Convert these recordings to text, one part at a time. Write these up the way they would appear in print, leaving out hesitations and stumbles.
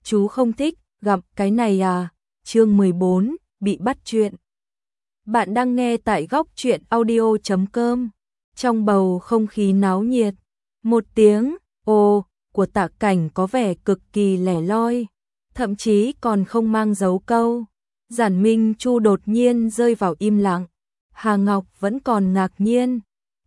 chú không thích gặp cái này à? Chương 14, bị bắt chuyện. Bạn đang nghe tại góc truyện audio.com. Trong bầu không khí náo nhiệt, một tiếng ồ của Tạ Cảnh có vẻ cực kỳ lẻ loi, thậm chí còn không mang dấu câu. Giản Minh Chu đột nhiên rơi vào im lặng. Hà Ngọc vẫn còn ngạc nhiên.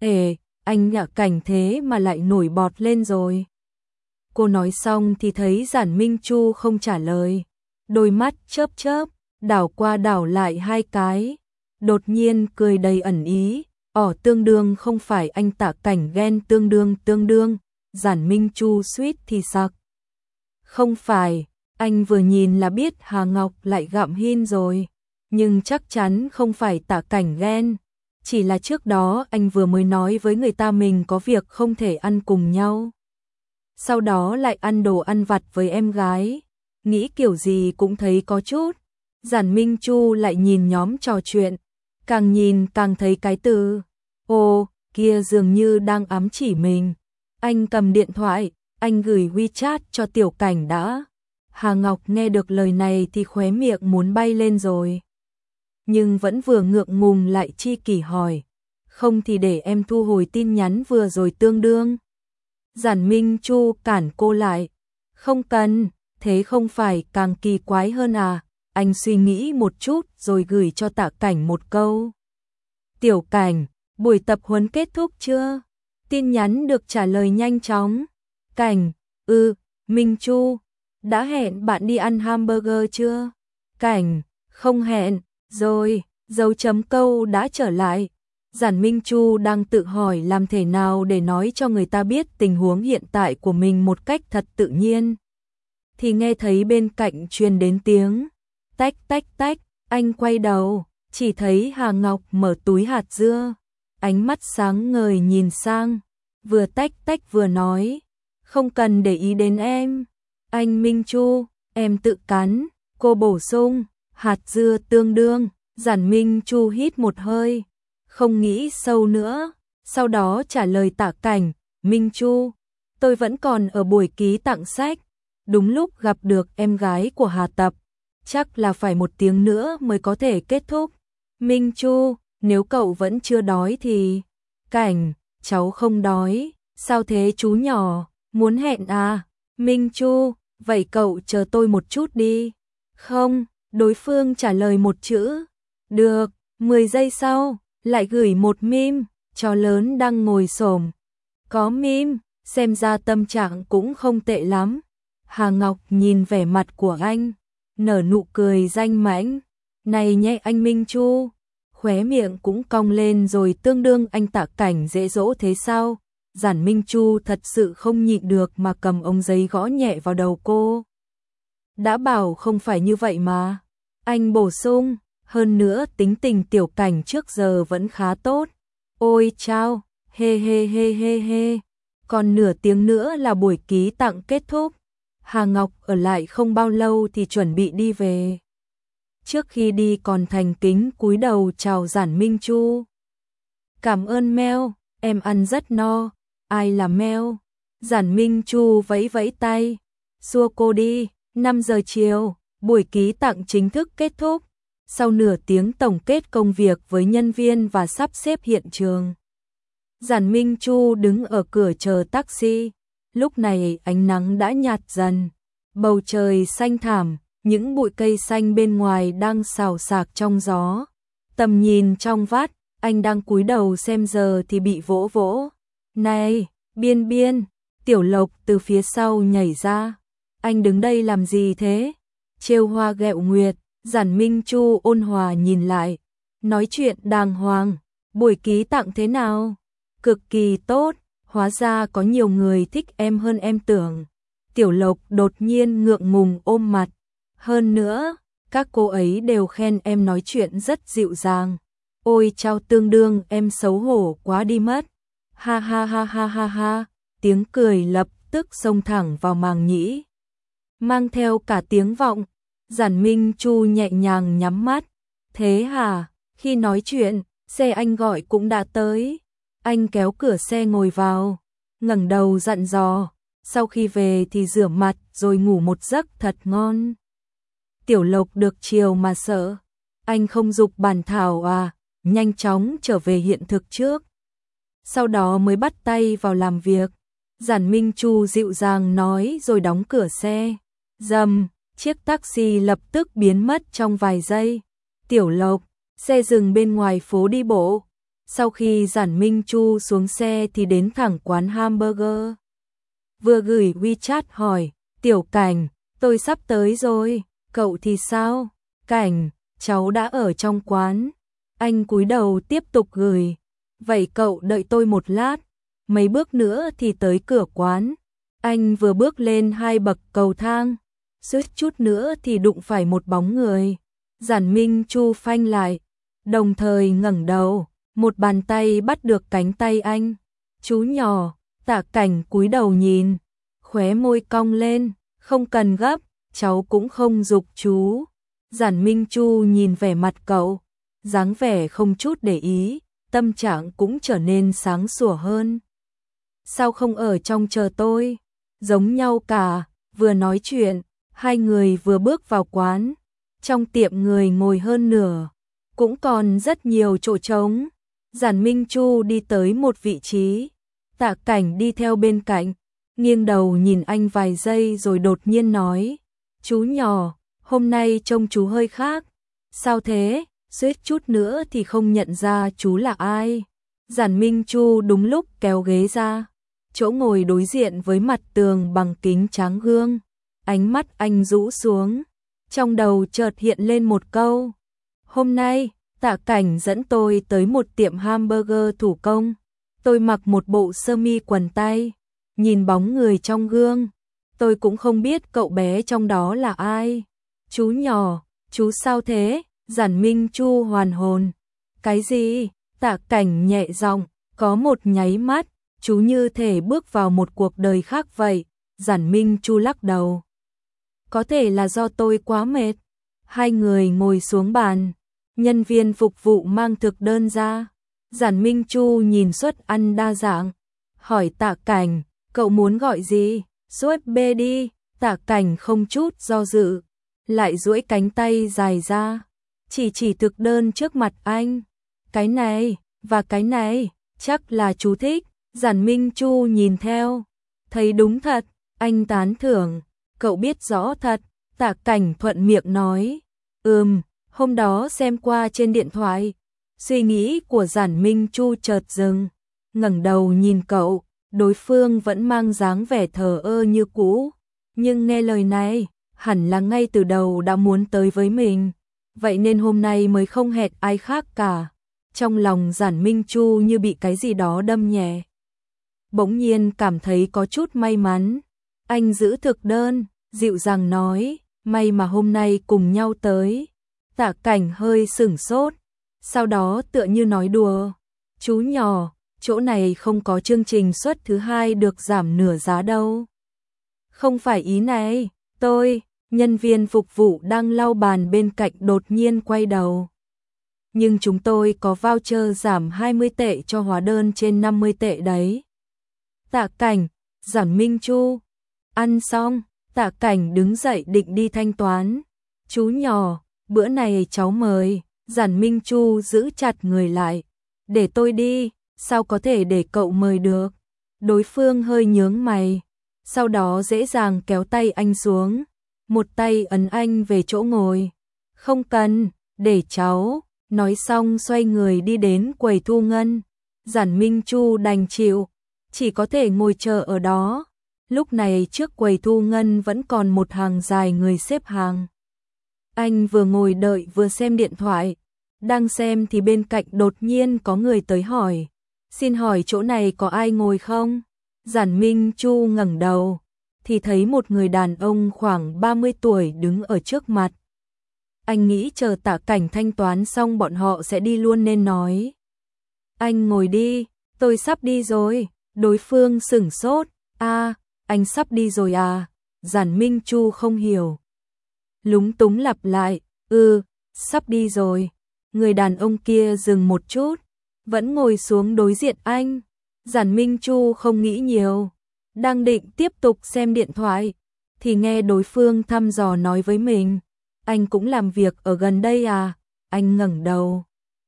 Anh Tạ Cảnh thế mà lại nổi bọt lên rồi. Cô nói xong thì thấy Giản Minh Chu không trả lời. Đôi mắt chớp chớp, đảo qua đảo lại hai cái. Đột nhiên cười đầy ẩn ý. Tương đương không phải anh Tạ Cảnh ghen tương đương. Giản Minh Chu suýt thì sặc. Không phải, anh vừa nhìn là biết Hà Ngọc lại gặm hin rồi. Nhưng chắc chắn không phải Tạ Cảnh ghen. Chỉ là trước đó anh vừa mới nói với người ta mình có việc không thể ăn cùng nhau. Sau đó lại ăn đồ ăn vặt với em gái. Nghĩ kiểu gì cũng thấy có chút. Giản Minh Chu lại nhìn nhóm trò chuyện. Càng nhìn càng thấy cái từ kia dường như đang ám chỉ mình. Anh cầm điện thoại, anh gửi WeChat cho Tiểu Cảnh đã. Hà Ngọc nghe được lời này thì khóe miệng muốn bay lên rồi. Nhưng vẫn vừa ngượng ngùng lại chi kỷ hỏi. Không thì để em thu hồi tin nhắn vừa rồi tương đương. Giản Minh Chu cản cô lại. Không cần, thế không phải càng kỳ quái hơn à? Anh suy nghĩ một chút rồi gửi cho Tạ Cảnh một câu. Tiểu Cảnh, buổi tập huấn kết thúc chưa? Tin nhắn được trả lời nhanh chóng. Cảnh, Minh Chu, đã hẹn bạn đi ăn hamburger chưa? Cảnh, không hẹn, rồi, dấu chấm câu đã trở lại. Giản Minh Chu đang tự hỏi làm thế nào để nói cho người ta biết tình huống hiện tại của mình một cách thật tự nhiên. Thì nghe thấy bên cạnh truyền đến tiếng tách tách tách, anh quay đầu, chỉ thấy Hà Ngọc mở túi hạt dưa, ánh mắt sáng ngời nhìn sang, vừa tách tách vừa nói, không cần để ý đến em. Anh Minh Chu, em tự cắn, cô bổ sung, hạt dưa tương đương. Giản Minh Chu hít một hơi, không nghĩ sâu nữa, sau đó trả lời Tạ Cảnh, Minh Chu, tôi vẫn còn ở buổi ký tặng sách, đúng lúc gặp được em gái của Hà Tập, chắc là phải 1 tiếng nữa mới có thể kết thúc. Minh Chu, nếu cậu vẫn chưa đói thì... Cảnh, cháu không đói, sao thế chú nhỏ, muốn hẹn à? Minh Chu, vậy cậu chờ tôi một chút đi. Không, đối phương trả lời một chữ. Được, 10 giây sau, lại gửi một meme, chó lớn đang ngồi xổm. Có meme, xem ra tâm trạng cũng không tệ lắm. Hà Ngọc nhìn vẻ mặt của anh, nở nụ cười danh mãnh. Này nhé anh Minh Chu, khóe miệng cũng cong lên rồi tương đương anh Tạ Cảnh dễ dỗ thế sao? Giản Minh Chu thật sự không nhịn được mà cầm ống giấy gõ nhẹ vào đầu cô. Đã bảo không phải như vậy mà. Anh bổ sung, hơn nữa tính tình Tiểu Cảnh trước giờ vẫn khá tốt. Ôi chao, he he he he he. Còn nửa tiếng nữa là buổi ký tặng kết thúc. Hà Ngọc ở lại không bao lâu thì chuẩn bị đi về. Trước khi đi còn thành kính cúi đầu chào Giản Minh Chu. Cảm ơn Mel, em ăn rất no. Ai là Mel? Giản Minh Chu vẫy vẫy tay. Xua cô đi, 5 giờ chiều, buổi ký tặng chính thức kết thúc. Sau nửa tiếng tổng kết công việc với nhân viên và sắp xếp hiện trường. Giản Minh Chu đứng ở cửa chờ taxi. Lúc này ánh nắng đã nhạt dần. Bầu trời xanh thẳm, những bụi cây xanh bên ngoài đang xào xạc trong gió. Tầm nhìn trong vắt, anh đang cúi đầu xem giờ thì bị vỗ vỗ. Này, Biên Biên, Tiểu Lộc từ phía sau nhảy ra. Anh đứng đây làm gì thế? Trêu hoa ghẹo nguyệt. Giản Minh Chu ôn hòa nhìn lại. Nói chuyện đàng hoàng. Buổi ký tặng thế nào? Cực kỳ tốt. Hóa ra có nhiều người thích em hơn em tưởng. Tiểu Lộc đột nhiên ngượng ngùng ôm mặt. Hơn nữa, các cô ấy đều khen em nói chuyện rất dịu dàng. Ôi chao tương đương em xấu hổ quá đi mất. Ha ha ha ha ha ha. Tiếng cười lập tức xông thẳng vào màng nhĩ. Mang theo cả tiếng vọng. Giản Minh Chu nhẹ nhàng nhắm mắt. Thế hả? Khi nói chuyện, xe anh gọi cũng đã tới. Anh kéo cửa xe ngồi vào, ngẩng đầu dặn dò. sau khi về thì rửa mặt rồi ngủ một giấc thật ngon. Tiểu Lộc được chiều mà sợ, anh không giục bản thảo à, nhanh chóng trở về hiện thực trước. Sau đó mới bắt tay vào làm việc. Giản Minh Chu dịu dàng nói rồi đóng cửa xe. Rầm, chiếc taxi lập tức biến mất trong vài giây. Tiểu Lộc, xe dừng bên ngoài phố đi bộ. Sau khi Giản Minh Chu xuống xe thì đến thẳng quán hamburger. Vừa gửi WeChat hỏi, Tiểu Cảnh, tôi sắp tới rồi, cậu thì sao? Cảnh, cháu đã ở trong quán. Anh cúi đầu tiếp tục gửi. Vậy cậu đợi tôi một lát, mấy bước nữa thì tới cửa quán. Anh vừa bước lên 2 bậc cầu thang, suýt chút nữa thì đụng phải một bóng người. Giản Minh Chu phanh lại, đồng thời ngẩng đầu, một bàn tay bắt được cánh tay anh. Chú nhỏ, Tạ Cảnh cúi đầu nhìn, khóe môi cong lên, không cần gấp, cháu cũng không giục chú. Giản Minh Chu nhìn vẻ mặt cậu, dáng vẻ không chút để ý, tâm trạng cũng trở nên sáng sủa hơn. Sao không ở trong chờ tôi? Giống nhau cả, vừa nói chuyện, hai người vừa bước vào quán. Trong tiệm người ngồi hơn nửa, cũng còn rất nhiều chỗ trống. Giản Minh Chu đi tới một vị trí, Tạ Cảnh đi theo bên cạnh, nghiêng đầu nhìn anh vài giây rồi đột nhiên nói, chú nhỏ, hôm nay trông chú hơi khác. Sao thế? Suýt chút nữa thì không nhận ra chú là ai. Giản Minh Chu đúng lúc kéo ghế ra, chỗ ngồi đối diện với mặt tường bằng kính tráng gương. Ánh mắt anh rũ xuống, trong đầu chợt hiện lên một câu. Hôm nay, Tạ Cảnh dẫn tôi tới một tiệm hamburger thủ công. Tôi mặc một bộ sơ mi quần tây, nhìn bóng người trong gương. Tôi cũng không biết cậu bé trong đó là ai. Chú nhỏ, chú sao thế? Giản Minh Chu hoàn hồn. Cái gì? Tạ Cảnh nhẹ giọng, có một nháy mắt, chú như thể bước vào một cuộc đời khác vậy. Giản Minh Chu lắc đầu. Có thể là do tôi quá mệt. Hai người ngồi xuống bàn, nhân viên phục vụ mang thực đơn ra. Giản Minh Chu nhìn suất ăn đa dạng, hỏi Tạ Cảnh, cậu muốn gọi gì? Suất B đi. Tạ Cảnh không chút do dự, lại duỗi cánh tay dài ra, chỉ thực đơn trước mặt anh. Cái này, và cái này, chắc là chú thích. Giản Minh Chu nhìn theo, thấy đúng thật, anh tán thưởng, cậu biết rõ thật. Tạ Cảnh thuận miệng nói, hôm đó xem qua trên điện thoại. Suy nghĩ của Giản Minh Chu chợt dừng, ngẩng đầu nhìn cậu, đối phương vẫn mang dáng vẻ thờ ơ như cũ, nhưng nghe lời này, hẳn là ngay từ đầu đã muốn tới với mình, vậy nên hôm nay mới không hẹn ai khác cả. Trong lòng Giản Minh Chu như bị cái gì đó đâm nhẹ. Bỗng nhiên cảm thấy có chút may mắn. Anh giữ thực đơn, dịu dàng nói, may mà hôm nay cùng nhau tới. Tạ Cảnh hơi sửng sốt, sau đó tựa như nói đùa, chú nhỏ, chỗ này không có chương trình suất thứ 2 được giảm nửa giá đâu. Không phải ý này, nhân viên phục vụ đang lau bàn bên cạnh đột nhiên quay đầu. Nhưng chúng tôi có voucher giảm 20 tệ cho hóa đơn trên 50 tệ đấy. Tạ Cảnh, Giản Minh Chu. Ăn xong, Tạ Cảnh đứng dậy định đi thanh toán. Chú nhỏ, bữa này cháu mời. Giản Minh Chu giữ chặt người lại. Để tôi đi, sao có thể để cậu mời được? Đối phương hơi nhướng mày, sau đó dễ dàng kéo tay anh xuống, một tay ấn anh về chỗ ngồi. Không cần, để cháu. Nói xong xoay người đi đến quầy thu ngân. Giản Minh Chu đành chịu, chỉ có thể ngồi chờ ở đó. Lúc này trước quầy thu ngân vẫn còn một hàng dài người xếp hàng. Anh vừa ngồi đợi vừa xem điện thoại. Đang xem thì bên cạnh đột nhiên có người tới hỏi, xin hỏi chỗ này có ai ngồi không? Giản Minh Chu ngẩng đầu, thì thấy một người đàn ông khoảng 30 tuổi đứng ở trước mặt. Anh nghĩ chờ Tạ Cảnh thanh toán xong bọn họ sẽ đi luôn nên nói, anh ngồi đi, tôi sắp đi rồi. Đối phương sửng sốt, anh sắp đi rồi à? Giản Minh Chu không hiểu, lúng túng lặp lại, sắp đi rồi. Người đàn ông kia dừng một chút, vẫn ngồi xuống đối diện anh. Giản Minh Chu không nghĩ nhiều, đang định tiếp tục xem điện thoại, thì nghe đối phương thăm dò nói với mình, anh cũng làm việc ở gần đây à? Anh ngẩng đầu.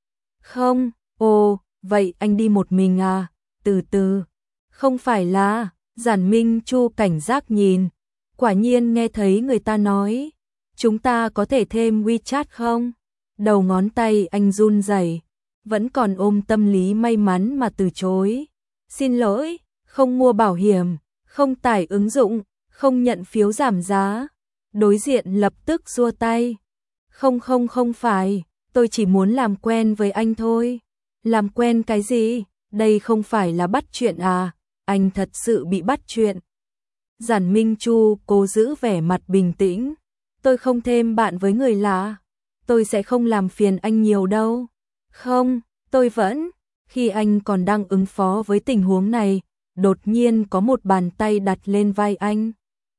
Không, ồ, vậy anh đi một mình à? Từ từ, không phải là, Giản Minh Chu cảnh giác nhìn, quả nhiên nghe thấy người ta nói, chúng ta có thể thêm WeChat không? Đầu ngón tay anh run rẩy, vẫn còn ôm tâm lý may mắn mà từ chối. Xin lỗi, không mua bảo hiểm, không tải ứng dụng, không nhận phiếu giảm giá. Đối diện lập tức xua tay. Không phải, tôi chỉ muốn làm quen với anh thôi. Làm quen cái gì? Đây không phải là bắt chuyện à? Anh thật sự bị bắt chuyện. Giản Minh Chu cố giữ vẻ mặt bình tĩnh. Tôi không thêm bạn với người lạ. Tôi sẽ không làm phiền anh nhiều đâu. Không, tôi vẫn. Khi anh còn đang ứng phó với tình huống này, đột nhiên có một bàn tay đặt lên vai anh.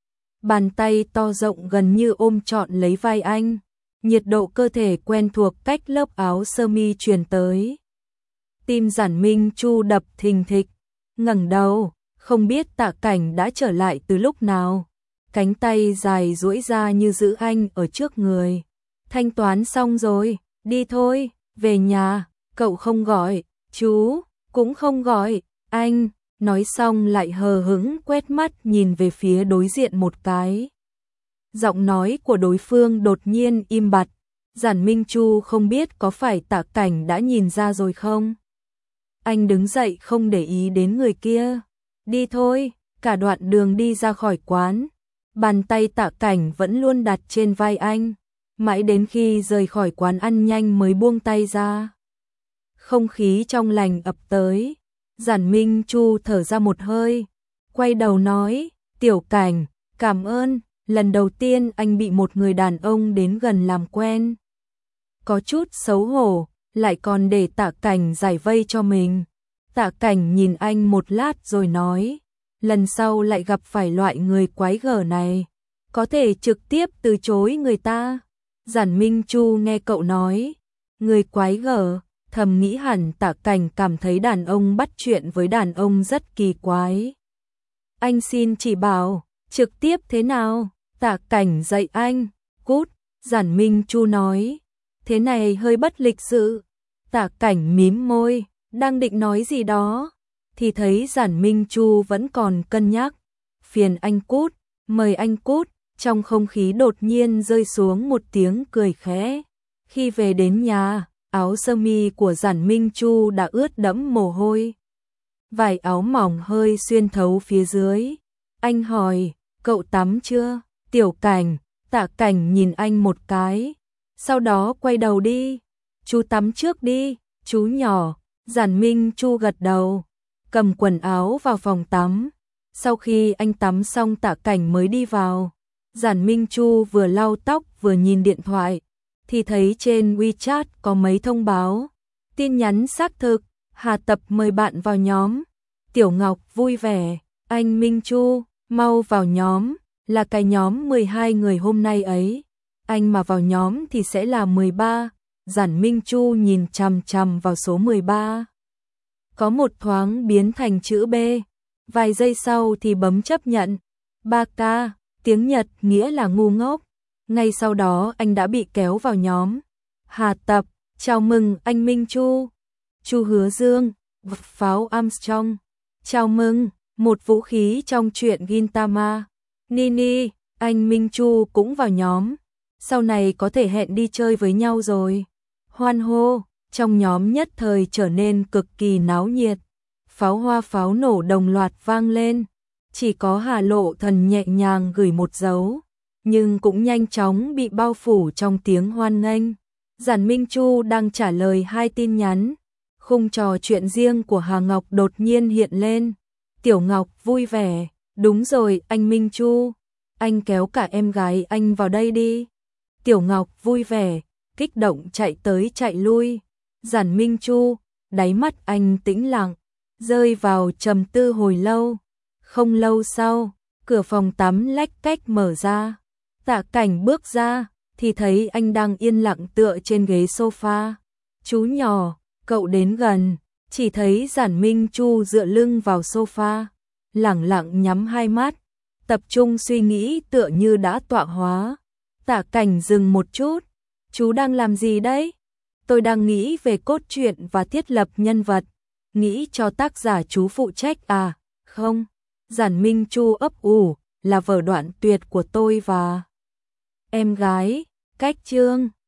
Bàn tay to rộng gần như ôm trọn lấy vai anh. Nhiệt độ cơ thể quen thuộc cách lớp áo sơ mi truyền tới. Tim Giản Minh Chu đập thình thịch, ngẩng đầu, không biết Tạ Cảnh đã trở lại từ lúc nào. Cánh tay dài duỗi ra như giữ anh ở trước người. Thanh toán xong rồi, đi thôi, về nhà, cậu không gọi, chú, cũng không gọi, anh, nói xong lại hờ hững quét mắt nhìn về phía đối diện một cái. Giọng nói của đối phương đột nhiên im bặt, Giản Minh Chu không biết có phải Tạ Cảnh đã nhìn ra rồi không. Anh đứng dậy không để ý đến người kia. Đi thôi, cả đoạn đường đi ra khỏi quán. Bàn tay Tạ Cảnh vẫn luôn đặt trên vai anh. Mãi đến khi rời khỏi quán ăn nhanh mới buông tay ra. Không khí trong lành ập tới. Giản Minh Chu thở ra một hơi. Quay đầu nói, Tiểu Cảnh, cảm ơn. Lần đầu tiên anh bị một người đàn ông đến gần làm quen. Có chút xấu hổ, lại còn để Tạ Cảnh giải vây cho mình. Tạ Cảnh nhìn anh một lát rồi nói, lần sau lại gặp phải loại người quái gở này, có thể trực tiếp từ chối người ta. Giản Minh Chu nghe cậu nói, người quái gở, thầm nghĩ hẳn Tạ Cảnh cảm thấy đàn ông bắt chuyện với đàn ông rất kỳ quái. Anh xin chỉ bảo, trực tiếp thế nào? Tạ Cảnh dạy anh, cút. Giản Minh Chu nói, thế này hơi bất lịch sự. Tạ Cảnh mím môi, đang định nói gì đó, thì thấy Giản Minh Chu vẫn còn cân nhắc. Phiền anh cút, mời anh cút. Trong không khí đột nhiên rơi xuống một tiếng cười khẽ. Khi về đến nhà, áo sơ mi của Giản Minh Chu đã ướt đẫm mồ hôi. Vải áo mỏng hơi xuyên thấu phía dưới. Anh hỏi, cậu tắm chưa? Tiểu Cảnh, Tạ Cảnh nhìn anh một cái. Sau đó quay đầu đi. Chú tắm trước đi, chú nhỏ. Giản Minh Chu gật đầu, cầm quần áo vào phòng tắm. Sau khi anh tắm xong Tạ Cảnh mới đi vào. Giản Minh Chu vừa lau tóc vừa nhìn điện thoại, thì thấy trên WeChat có mấy thông báo. Tin nhắn xác thực, Hà Tập mời bạn vào nhóm. Tiểu Ngọc vui vẻ, anh Minh Chu, mau vào nhóm, là cái nhóm 12 người hôm nay ấy. Anh mà vào nhóm thì sẽ là 13. Giản Minh Chu nhìn chằm chằm vào số 13. Có một thoáng biến thành chữ B. Vài giây sau thì bấm chấp nhận. 3K, tiếng Nhật nghĩa là ngu ngốc. Ngay sau đó anh đã bị kéo vào nhóm. Hà Tập, chào mừng anh Minh Chu. Chu Hứa Dương, pháo Armstrong. Chào mừng, một vũ khí trong truyện Gintama. Nini, anh Minh Chu cũng vào nhóm. Sau này có thể hẹn đi chơi với nhau rồi. Hoan hô, trong nhóm nhất thời trở nên cực kỳ náo nhiệt. Pháo hoa pháo nổ đồng loạt vang lên. Chỉ có Hà Lộ Thần nhẹ nhàng gửi một dấu, nhưng cũng nhanh chóng bị bao phủ trong tiếng hoan nghênh. Giản Minh Chu đang trả lời 2 tin nhắn. Khung trò chuyện riêng của Hà Ngọc đột nhiên hiện lên. Tiểu Ngọc vui vẻ, đúng rồi anh Minh Chu, anh kéo cả em gái anh vào đây đi. Tiểu Ngọc vui vẻ, kích động chạy tới chạy lui. Giản Minh Chu, đáy mắt anh tĩnh lặng, rơi vào trầm tư hồi lâu. Không lâu sau, cửa phòng tắm lách cách mở ra. Tạ Cảnh bước ra, thì thấy anh đang yên lặng tựa trên ghế sofa. Chú nhỏ, cậu đến gần, chỉ thấy Giản Minh Chu dựa lưng vào sofa. lẳng lặng nhắm hai mắt, tập trung suy nghĩ tựa như đã tọa hóa. Tạ Cảnh dừng một chút, chú đang làm gì đấy? Tôi đang nghĩ về cốt truyện và thiết lập nhân vật, nghĩ cho tác giả chú phụ trách à? Không, Giản Minh Chu ấp ủ, là vở đoạn tuyệt của tôi và em gái, cách chương.